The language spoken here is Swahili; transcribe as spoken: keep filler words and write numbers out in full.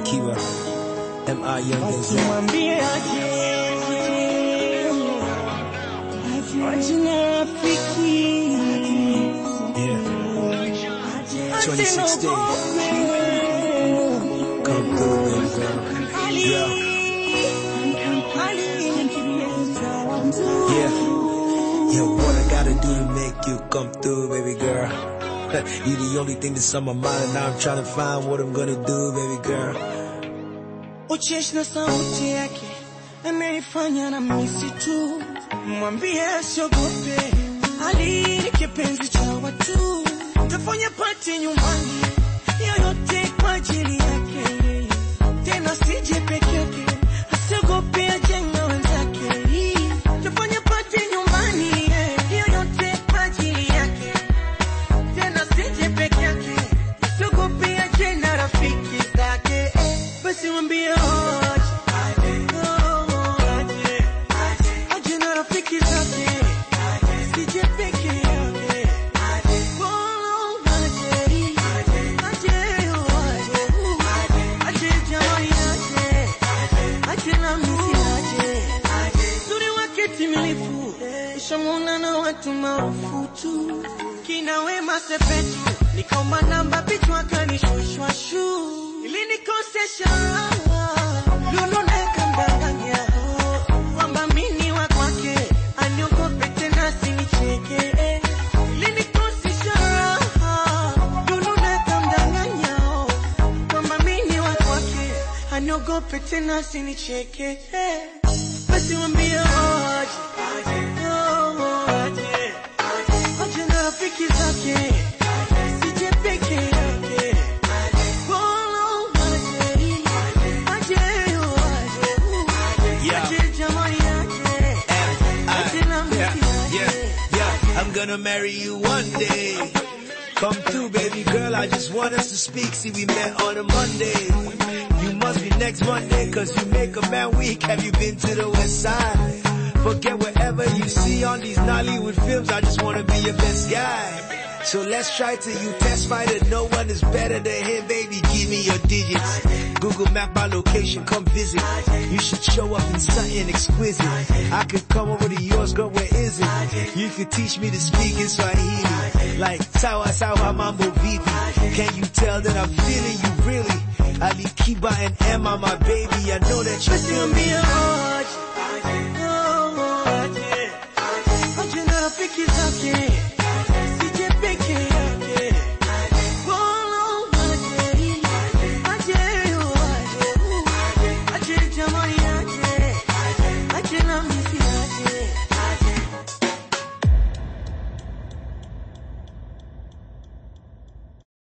Kiba, M I Young Denzel. Mwambie aje, aje na rafiki. Yeah. twenty sixteen. Come through, baby girl. Yeah. Yeah. Yeah, what I gotta do to make you come through, baby girl. You the only thing that's on my mind, and now I'm trying to find what I'm gonna do, baby girl. Ucheshi na sauti yake amenifanya na misi tu. Mwambie asiogope, Ali ni kipenzi cha watu. Tafanya party nyumbani, yoyote kwa ajili yake. Tena sije peke yake, asiogope aje na wenzake. Tafanya party nyumbani, yoyote kwa ajili yake. Tena sije peke yake, asiogope aje na rafiki zake. Basi mwambie aje, aje, aje na rafiki zake. Sije peke yake, oh aje, aje, aje jamani aje, aje na misi aje, zuri wake timilifu, ushamuna na watu maarufu tu. Kina Wema Sepetu, nikaomba namba pichwa kanishushwa shu. Ili nikosesha Lulu nakambanganya kwamba mini wa kwake, aniogope tena sinicheke. Ili nikosesha Lulu nakambanganya kwamba mini wa kwake, aniogope tena sinicheke. Basi mwambie aje, aje, aje na rafiki zake. Sije peke yake. I'm gonna marry you one day. Come through, baby girl, I just want us to speak. See, we met on a Monday. You must be next Monday, cause you make a man weak. Have you been to the west side? Forget whatever you see on these Nollywood films, I just wanna be your best guy. So let's try till you testify that no one is better than him, baby, give me your digits. Google map my location, come visit. You should show up in something exquisite. I could come over to yours, girl, where is it? You could teach me to speak in Swahili, like Sawa Sawa Mambo Vivi. Can you tell that I'm feeling you really? Ali Kiba and Emma, my baby, I know that you feel me.